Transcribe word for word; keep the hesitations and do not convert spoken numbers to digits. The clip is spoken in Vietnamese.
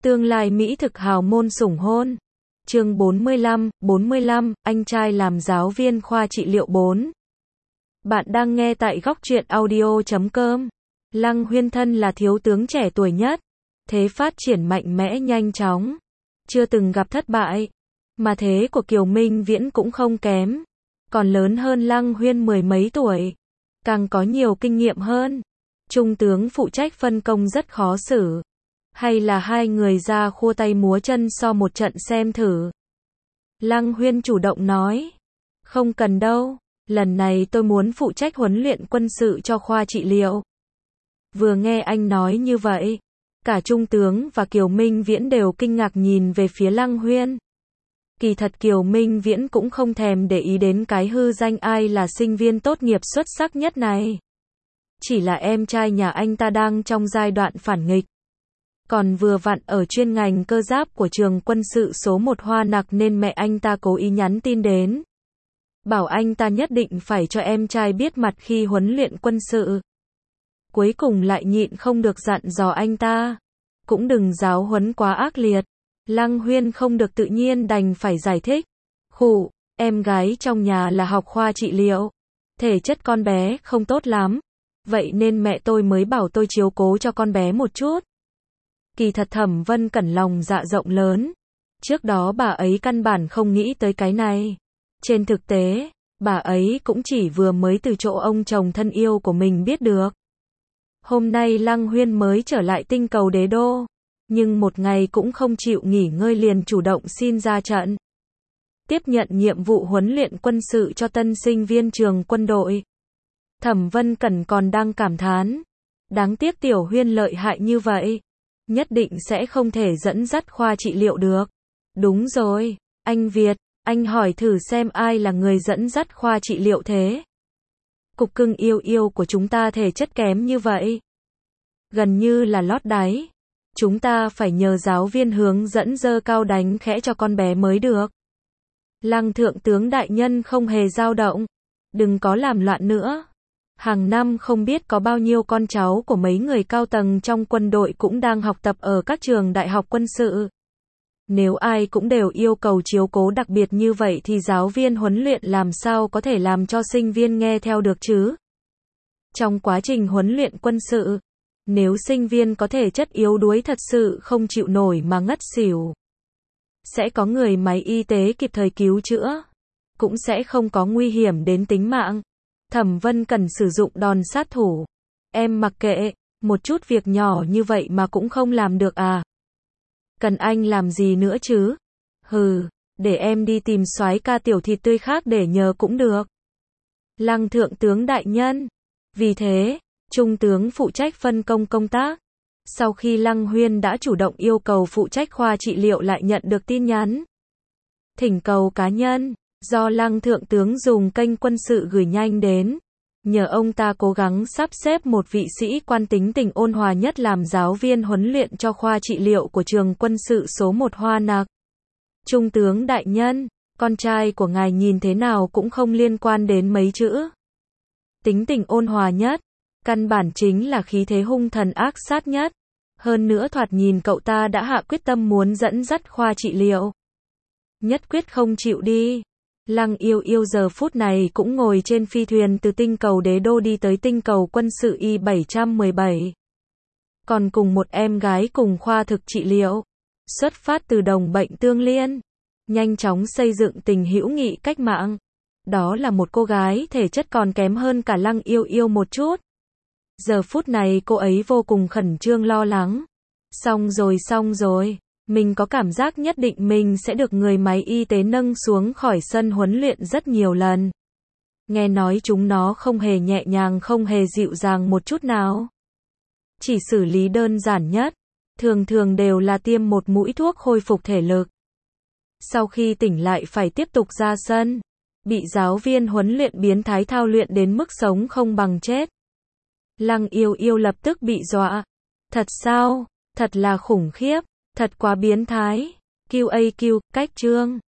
Tương lai Mỹ thực hào môn sủng hôn. Chương bốn mươi lăm, bốn mươi lăm, anh trai làm giáo viên khoa trị liệu bốn. Bạn đang nghe tại góc truyện audio chấm com. Lăng Huyên thân là thiếu tướng trẻ tuổi nhất, thế phát triển mạnh mẽ nhanh chóng, chưa từng gặp thất bại, mà thế của Kiều Minh Viễn cũng không kém, còn lớn hơn Lăng Huyên mười mấy tuổi, càng có nhiều kinh nghiệm hơn. Trung tướng phụ trách phân công rất khó xử, hay là hai người ra khua tay múa chân so một trận xem thử. Lăng Huyên chủ động nói, không cần đâu, lần này tôi muốn phụ trách huấn luyện quân sự cho khoa trị liệu. Vừa nghe anh nói như vậy, cả Trung tướng và Kiều Minh Viễn đều kinh ngạc nhìn về phía Lăng Huyên. Kỳ thật Kiều Minh Viễn cũng không thèm để ý đến cái hư danh ai là sinh viên tốt nghiệp xuất sắc nhất này. Chỉ là em trai nhà anh ta đang trong giai đoạn phản nghịch, còn vừa vặn ở chuyên ngành cơ giáp của trường quân sự số một Hoa Nặc nên mẹ anh ta cố ý nhắn tin đến, bảo anh ta nhất định phải cho em trai biết mặt khi huấn luyện quân sự. Cuối cùng lại nhịn không được dặn dò anh ta, cũng đừng giáo huấn quá ác liệt. Lăng Huyên không được tự nhiên đành phải giải thích, khụ, em gái trong nhà là học khoa trị liệu, thể chất con bé không tốt lắm, vậy nên mẹ tôi mới bảo tôi chiếu cố cho con bé một chút. Kỳ thật Thẩm Vân Cẩn lòng dạ rộng lớn, trước đó bà ấy căn bản không nghĩ tới cái này. Trên thực tế, bà ấy cũng chỉ vừa mới từ chỗ ông chồng thân yêu của mình biết được. Hôm nay Lăng Huyên mới trở lại tinh cầu đế đô, nhưng một ngày cũng không chịu nghỉ ngơi liền chủ động xin ra trận, tiếp nhận nhiệm vụ huấn luyện quân sự cho tân sinh viên trường quân đội. Thẩm Vân Cẩn còn đang cảm thán, đáng tiếc Tiểu Huyên lợi hại như vậy, nhất định sẽ không thể dẫn dắt khoa trị liệu được. Đúng rồi, anh Việt, anh hỏi thử xem ai là người dẫn dắt khoa trị liệu thế? Cục cưng yêu yêu của chúng ta thể chất kém như vậy, gần như là lót đáy. Chúng ta phải nhờ giáo viên hướng dẫn dơ cao đánh khẽ cho con bé mới được. Lăng thượng tướng đại nhân không hề dao động, đừng có làm loạn nữa. Hàng năm không biết có bao nhiêu con cháu của mấy người cao tầng trong quân đội cũng đang học tập ở các trường đại học quân sự. Nếu ai cũng đều yêu cầu chiếu cố đặc biệt như vậy thì giáo viên huấn luyện làm sao có thể làm cho sinh viên nghe theo được chứ? Trong quá trình huấn luyện quân sự, nếu sinh viên có thể chất yếu đuối thật sự không chịu nổi mà ngất xỉu, sẽ có người máy y tế kịp thời cứu chữa, cũng sẽ không có nguy hiểm đến tính mạng. Thẩm Vân cần sử dụng đòn sát thủ. Em mặc kệ, một chút việc nhỏ như vậy mà cũng không làm được à? Cần anh làm gì nữa chứ? Hừ, để em đi tìm soái ca tiểu thịt tươi khác để nhờ cũng được. Lăng thượng tướng đại nhân. Vì thế, Trung tướng phụ trách phân công công tác. Sau khi Lăng Huyên đã chủ động yêu cầu phụ trách khoa trị liệu lại nhận được tin nhắn thỉnh cầu cá nhân, do Lăng thượng tướng dùng kênh quân sự gửi nhanh đến, nhờ ông ta cố gắng sắp xếp một vị sĩ quan tính tình ôn hòa nhất làm giáo viên huấn luyện cho khoa trị liệu của trường quân sự số một Hoa Nặc. Trung tướng đại nhân, con trai của ngài nhìn thế nào cũng không liên quan đến mấy chữ tính tình ôn hòa nhất, căn bản chính là khí thế hung thần ác sát nhất. Hơn nữa thoạt nhìn cậu ta đã hạ quyết tâm muốn dẫn dắt khoa trị liệu, nhất quyết không chịu đi. Lăng yêu yêu giờ phút này cũng ngồi trên phi thuyền từ tinh cầu đế đô đi tới tinh cầu quân sự Y bảy một bảy. Còn cùng một em gái cùng khoa thực trị liệu, xuất phát từ đồng bệnh tương liên, nhanh chóng xây dựng tình hữu nghị cách mạng. Đó là một cô gái thể chất còn kém hơn cả Lăng yêu yêu một chút. Giờ phút này cô ấy vô cùng khẩn trương lo lắng. Xong rồi xong rồi. Mình có cảm giác nhất định mình sẽ được người máy y tế nâng xuống khỏi sân huấn luyện rất nhiều lần. Nghe nói chúng nó không hề nhẹ nhàng, không hề dịu dàng một chút nào. Chỉ xử lý đơn giản nhất, thường thường đều là tiêm một mũi thuốc khôi phục thể lực. Sau khi tỉnh lại phải tiếp tục ra sân, bị giáo viên huấn luyện biến thái thao luyện đến mức sống không bằng chết. Lăng yêu yêu lập tức bị dọa. Thật sao? Thật là khủng khiếp. Thật quá biến thái. quy a quy, cách chương.